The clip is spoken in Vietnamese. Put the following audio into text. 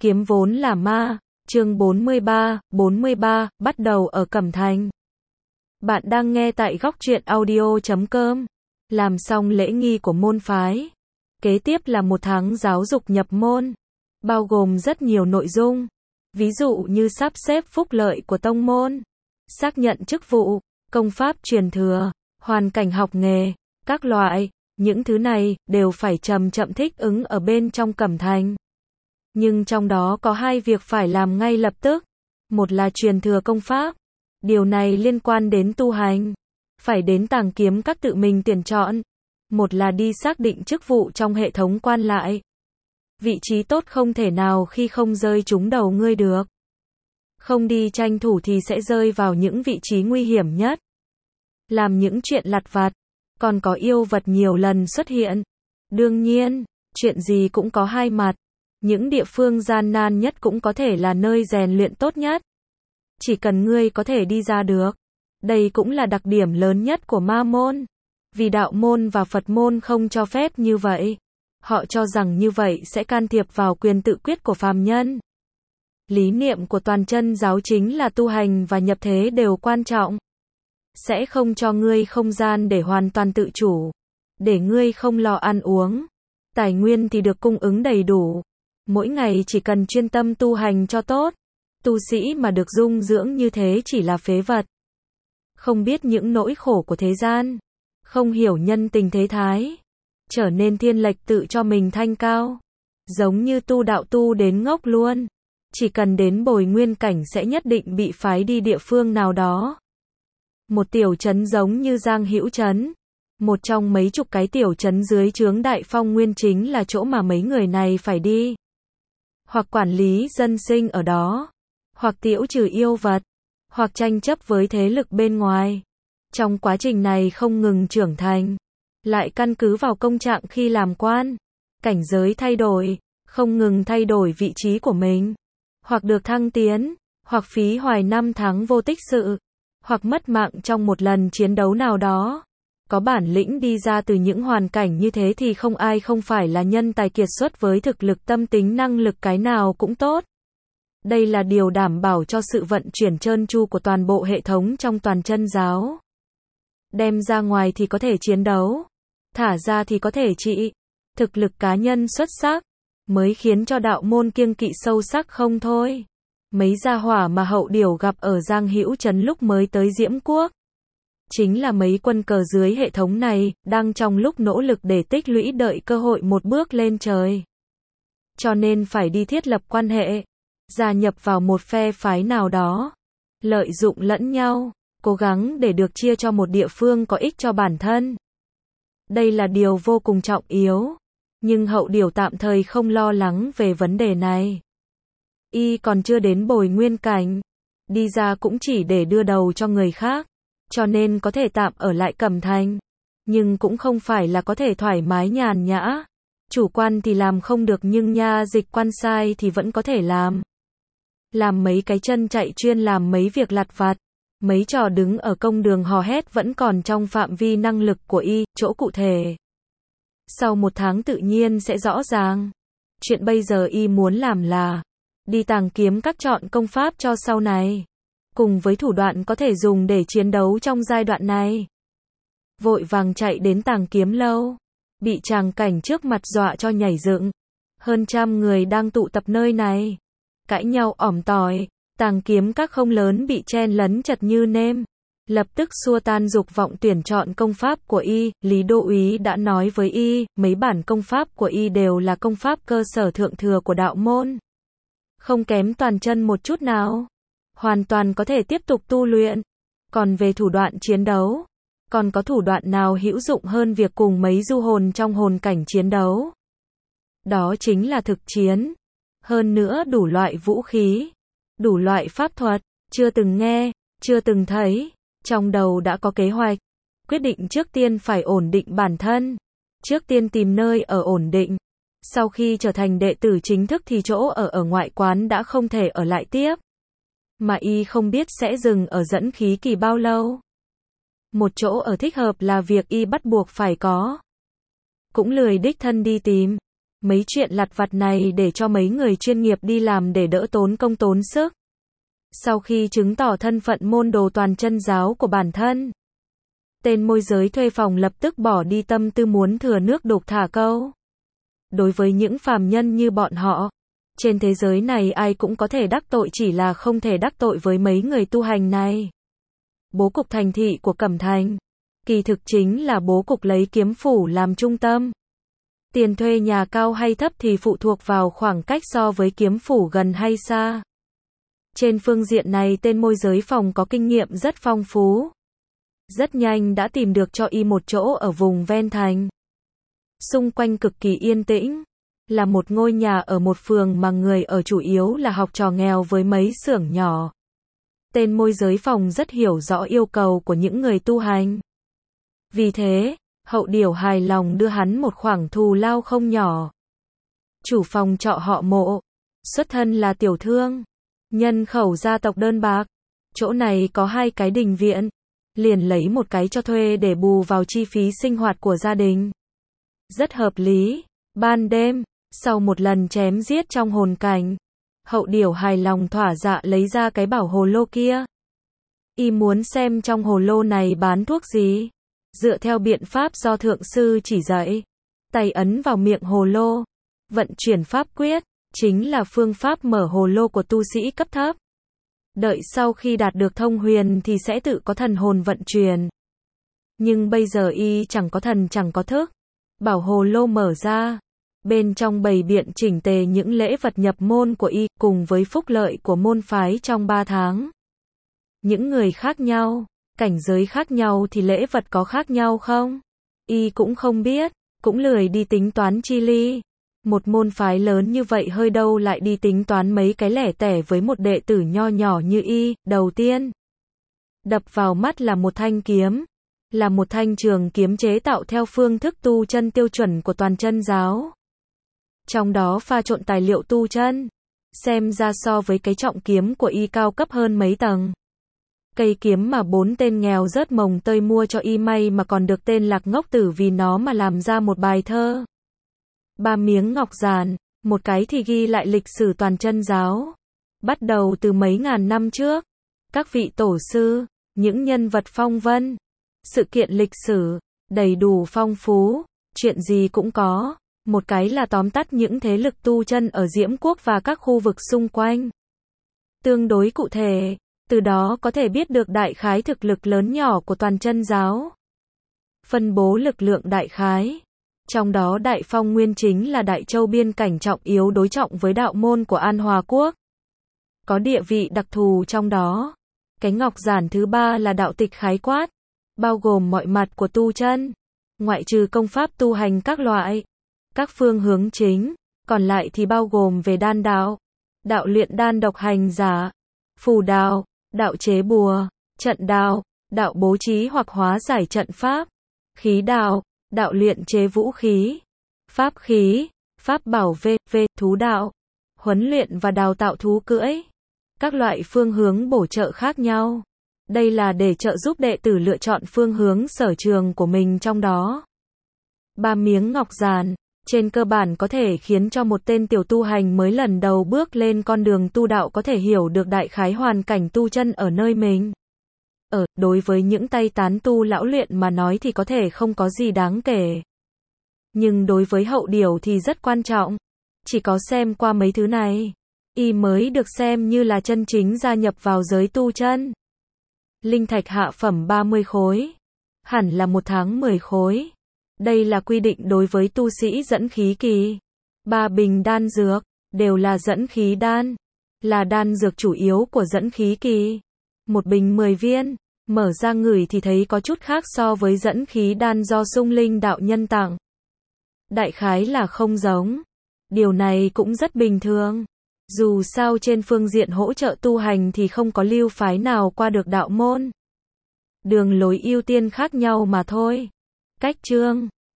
Kiếm vốn là ma, chương 43, bắt đầu ở Cẩm Thành. Bạn đang nghe tại góc truyện audio.com. Làm xong lễ nghi của môn phái. Kế tiếp là một tháng giáo dục nhập môn, bao gồm rất nhiều nội dung. Ví dụ như sắp xếp phúc lợi của tông môn, xác nhận chức vụ, công pháp truyền thừa, hoàn cảnh học nghề, các loại, những thứ này đều phải chậm chậm thích ứng ở bên trong Cẩm Thành. Nhưng trong đó có hai việc phải làm ngay lập tức. Một là truyền thừa công pháp. Điều này liên quan đến tu hành. Phải đến Tàng Kiếm Các tự mình tuyển chọn. Một là đi xác định chức vụ trong hệ thống quan lại. Vị trí tốt không thể nào khi không rơi trúng đầu ngươi được. Không đi tranh thủ thì sẽ rơi vào những vị trí nguy hiểm nhất. Làm những chuyện lặt vặt. Còn có yêu vật nhiều lần xuất hiện. Đương nhiên, chuyện gì cũng có hai mặt. Những địa phương gian nan nhất cũng có thể là nơi rèn luyện tốt nhất. Chỉ cần ngươi có thể đi ra được. Đây cũng là đặc điểm lớn nhất của ma môn. Vì đạo môn và Phật môn không cho phép như vậy. Họ cho rằng như vậy sẽ can thiệp vào quyền tự quyết của phàm nhân. Lý niệm của toàn chân giáo chính là tu hành và nhập thế đều quan trọng. Sẽ không cho ngươi không gian để hoàn toàn tự chủ. Để ngươi không lo ăn uống. Tài nguyên thì được cung ứng đầy đủ. Mỗi ngày chỉ cần chuyên tâm tu hành cho tốt. Tu sĩ mà được dung dưỡng như thế chỉ là phế vật. Không biết những nỗi khổ của thế gian. Không hiểu nhân tình thế thái. Trở nên thiên lệch tự cho mình thanh cao. Giống như tu đạo tu đến ngốc luôn. Chỉ cần đến bồi nguyên cảnh sẽ nhất định bị phái đi địa phương nào đó. Một tiểu trấn giống như Giang Hữu Trấn. Một trong mấy chục cái tiểu trấn dưới trướng Đại Phong Nguyên chính là chỗ mà mấy người này phải đi. Hoặc quản lý dân sinh ở đó. Hoặc tiễu trừ yêu vật. Hoặc tranh chấp với thế lực bên ngoài. Trong quá trình này không ngừng trưởng thành. Lại căn cứ vào công trạng khi làm quan. Cảnh giới thay đổi. Không ngừng thay đổi vị trí của mình. Hoặc được thăng tiến. Hoặc phí hoài năm tháng vô tích sự. Hoặc mất mạng trong một lần chiến đấu nào đó. Có bản lĩnh đi ra từ những hoàn cảnh như thế thì không ai không phải là nhân tài kiệt xuất với thực lực tâm tính năng lực cái nào cũng tốt. Đây là điều đảm bảo cho sự vận chuyển trơn tru của toàn bộ hệ thống trong toàn chân giáo. Đem ra ngoài thì có thể chiến đấu. Thả ra thì có thể trị. Thực lực cá nhân xuất sắc. Mới khiến cho đạo môn kiêng kỵ sâu sắc không thôi. Mấy gia hỏa mà Hậu Điểu gặp ở Giang Hữu Trấn lúc mới tới Diễm Quốc. Chính là mấy quân cờ dưới hệ thống này, đang trong lúc nỗ lực để tích lũy đợi cơ hội một bước lên trời. Cho nên phải đi thiết lập quan hệ, gia nhập vào một phe phái nào đó, lợi dụng lẫn nhau, cố gắng để được chia cho một địa phương có ích cho bản thân. Đây là điều vô cùng trọng yếu, nhưng Hậu Điểu tạm thời không lo lắng về vấn đề này. Y còn chưa đến bồi nguyên cảnh, đi ra cũng chỉ để đưa đầu cho người khác. Cho nên có thể tạm ở lại Cẩm Thành. Nhưng cũng không phải là có thể thoải mái nhàn nhã. Chủ quan thì làm không được nhưng nha dịch quan sai thì vẫn có thể làm. Làm mấy cái chân chạy chuyên làm mấy việc lặt vặt. Mấy trò đứng ở công đường hò hét vẫn còn trong phạm vi năng lực của y, chỗ cụ thể. Sau một tháng tự nhiên sẽ rõ ràng. Chuyện bây giờ y muốn làm là đi Tàng Kiếm Các chọn công pháp cho sau này. Cùng với thủ đoạn có thể dùng để chiến đấu trong giai đoạn này. Vội vàng chạy đến Tàng Kiếm Lâu. Bị tràng cảnh trước mặt dọa cho nhảy dựng. Hơn 100 người đang tụ tập nơi này. Cãi nhau ỏm tỏi. Tàng Kiếm Các không lớn bị chen lấn chật như nêm. Lập tức xua tan dục vọng tuyển chọn công pháp của y. Lý Đô úy đã nói với y, mấy bản công pháp của y đều là công pháp cơ sở thượng thừa của đạo môn. Không kém toàn chân một chút nào. Hoàn toàn có thể tiếp tục tu luyện. Còn về thủ đoạn chiến đấu, còn có thủ đoạn nào hữu dụng hơn việc cùng mấy du hồn trong hồn cảnh chiến đấu? Đó chính là thực chiến. Hơn nữa đủ loại vũ khí, đủ loại pháp thuật, chưa từng nghe, chưa từng thấy, trong đầu đã có kế hoạch. Quyết định trước tiên phải ổn định bản thân. Trước tiên tìm nơi ở ổn định. Sau khi trở thành đệ tử chính thức thì chỗ ở ngoại quán đã không thể ở lại tiếp. Mà y không biết sẽ dừng ở dẫn khí kỳ bao lâu. Một chỗ ở thích hợp là việc y bắt buộc phải có. Cũng lười đích thân đi tìm. Mấy chuyện lặt vặt này để cho mấy người chuyên nghiệp đi làm để đỡ tốn công tốn sức. Sau khi chứng tỏ thân phận môn đồ toàn chân giáo của bản thân, tên môi giới thuê phòng lập tức bỏ đi tâm tư muốn thừa nước đục thả câu. Đối với những phàm nhân như bọn họ, trên thế giới này ai cũng có thể đắc tội, chỉ là không thể đắc tội với mấy người tu hành này. Bố cục thành thị của Cẩm Thành, kỳ thực chính là bố cục lấy Kiếm Phủ làm trung tâm. Tiền thuê nhà cao hay thấp thì phụ thuộc vào khoảng cách so với Kiếm Phủ gần hay xa. Trên phương diện này tên môi giới phòng có kinh nghiệm rất phong phú. Rất nhanh đã tìm được cho y một chỗ ở vùng ven thành. Xung quanh cực kỳ yên tĩnh, là một ngôi nhà ở một phường mà người ở chủ yếu là học trò nghèo với mấy xưởng nhỏ. Tên môi giới phòng rất hiểu rõ yêu cầu của những người tu hành. Vì thế, Hậu Điểu hài lòng đưa hắn một khoản thù lao không nhỏ. Chủ phòng trọ họ Mộ, xuất thân là tiểu thương, nhân khẩu gia tộc đơn bạc. Chỗ này có 2 cái đình viện, liền lấy một cái cho thuê để bù vào chi phí sinh hoạt của gia đình. Rất hợp lý. Ban đêm, sau một lần chém giết trong hồn cảnh, Hậu Điểu hài lòng thỏa dạ lấy ra cái bảo hồ lô kia. Y muốn xem trong hồ lô này bán thuốc gì. Dựa theo biện pháp do thượng sư chỉ dạy, tay ấn vào miệng hồ lô, vận chuyển pháp quyết, chính là phương pháp mở hồ lô của tu sĩ cấp thấp. Đợi sau khi đạt được thông huyền thì sẽ tự có thần hồn vận chuyển. Nhưng bây giờ y chẳng có thần chẳng có thức. Bảo hồ lô mở ra, bên trong bày biện chỉnh tề những lễ vật nhập môn của y, cùng với phúc lợi của môn phái trong 3 tháng. Những người khác nhau, cảnh giới khác nhau thì lễ vật có khác nhau không? Y cũng không biết, cũng lười đi tính toán chi ly. Một môn phái lớn như vậy hơi đâu lại đi tính toán mấy cái lẻ tẻ với một đệ tử nho nhỏ như y. Đầu tiên, đập vào mắt là một thanh kiếm. Là một thanh trường kiếm chế tạo theo phương thức tu chân tiêu chuẩn của toàn chân giáo. Trong đó pha trộn tài liệu tu chân. Xem ra so với cái trọng kiếm của y cao cấp hơn mấy tầng. Cây kiếm mà 4 tên nghèo rớt mồng tơi mua cho y may mà còn được tên Lạc Ngốc Tử vì nó mà làm ra một bài thơ. 3 miếng ngọc giản, một cái thì ghi lại lịch sử toàn chân giáo. Bắt đầu từ mấy ngàn năm trước. Các vị tổ sư, những nhân vật phong vân. Sự kiện lịch sử, đầy đủ phong phú, chuyện gì cũng có. Một cái là tóm tắt những thế lực tu chân ở Diễm Quốc và các khu vực xung quanh. Tương đối cụ thể, từ đó có thể biết được đại khái thực lực lớn nhỏ của toàn chân giáo. Phân bố lực lượng đại khái. Trong đó Đại Phong Nguyên chính là Đại Châu biên cảnh trọng yếu đối trọng với đạo môn của An Hòa Quốc. Có địa vị đặc thù trong đó. Cái ngọc giản thứ 3 là đạo tịch khái quát. Bao gồm mọi mặt của tu chân, ngoại trừ công pháp tu hành các loại, các phương hướng chính, còn lại thì bao gồm về đan đạo, đạo luyện đan độc hành giả, phù đạo, đạo chế bùa, trận đạo, đạo bố trí hoặc hóa giải trận pháp, khí đạo, đạo luyện chế vũ khí, pháp khí, pháp bảo vệ, thú đạo, huấn luyện và đào tạo thú cưỡi, các loại phương hướng bổ trợ khác nhau. Đây là để trợ giúp đệ tử lựa chọn phương hướng sở trường của mình trong đó. 3 miếng ngọc giản, trên cơ bản có thể khiến cho một tên tiểu tu hành mới lần đầu bước lên con đường tu đạo có thể hiểu được đại khái hoàn cảnh tu chân ở nơi mình. Đối với những tay tán tu lão luyện mà nói thì có thể không có gì đáng kể. Nhưng đối với Hậu Điểu thì rất quan trọng. Chỉ có xem qua mấy thứ này, y mới được xem như là chân chính gia nhập vào giới tu chân. Linh thạch hạ phẩm 30 khối. Hẳn là 1 tháng 10 khối. Đây là quy định đối với tu sĩ dẫn khí kỳ. 3 bình đan dược, đều là dẫn khí đan. Là đan dược chủ yếu của dẫn khí kỳ. Một bình 10 viên, mở ra ngửi thì thấy có chút khác so với dẫn khí đan do Sung Linh đạo nhân tặng. Đại khái là không giống. Điều này cũng rất bình thường. Dù sao trên phương diện hỗ trợ tu hành thì không có lưu phái nào qua được đạo môn. Đường lối ưu tiên khác nhau mà thôi. Cách chương